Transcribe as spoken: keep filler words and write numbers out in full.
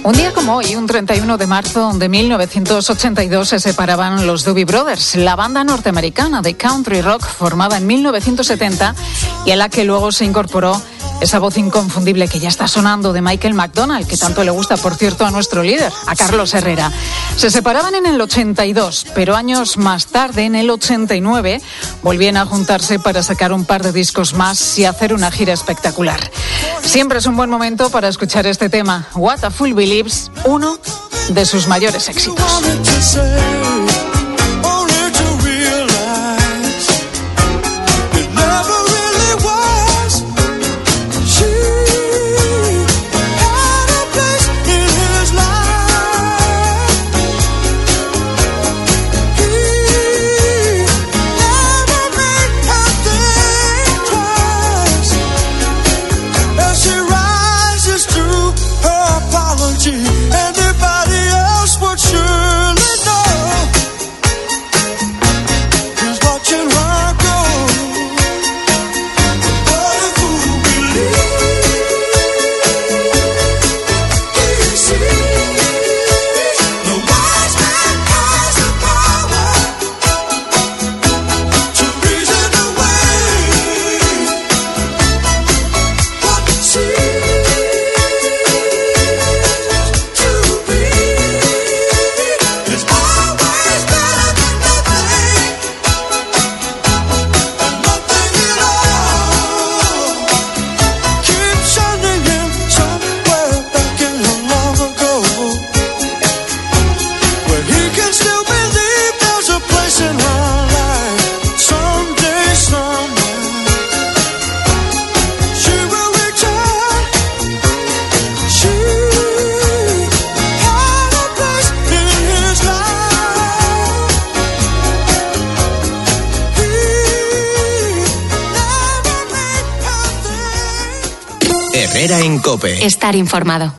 Un día como hoy, un treinta y uno de marzo de mil novecientos ochenta y dos, se separaban los Doobie Brothers, la banda norteamericana de country rock formada en mil novecientos setenta y a la que luego se incorporó esa voz inconfundible que ya está sonando de Michael McDonald, que tanto le gusta, por cierto, a nuestro líder, a Carlos Herrera. Se separaban en el ochenta y dos, pero años más tarde, en el ochenta y nueve, volvían a juntarse para sacar un par de discos más y hacer una gira espectacular. Siempre es un buen momento para escuchar este tema, What a Fool Believes, uno de sus mayores éxitos. Herrera en COPE. Estar informado.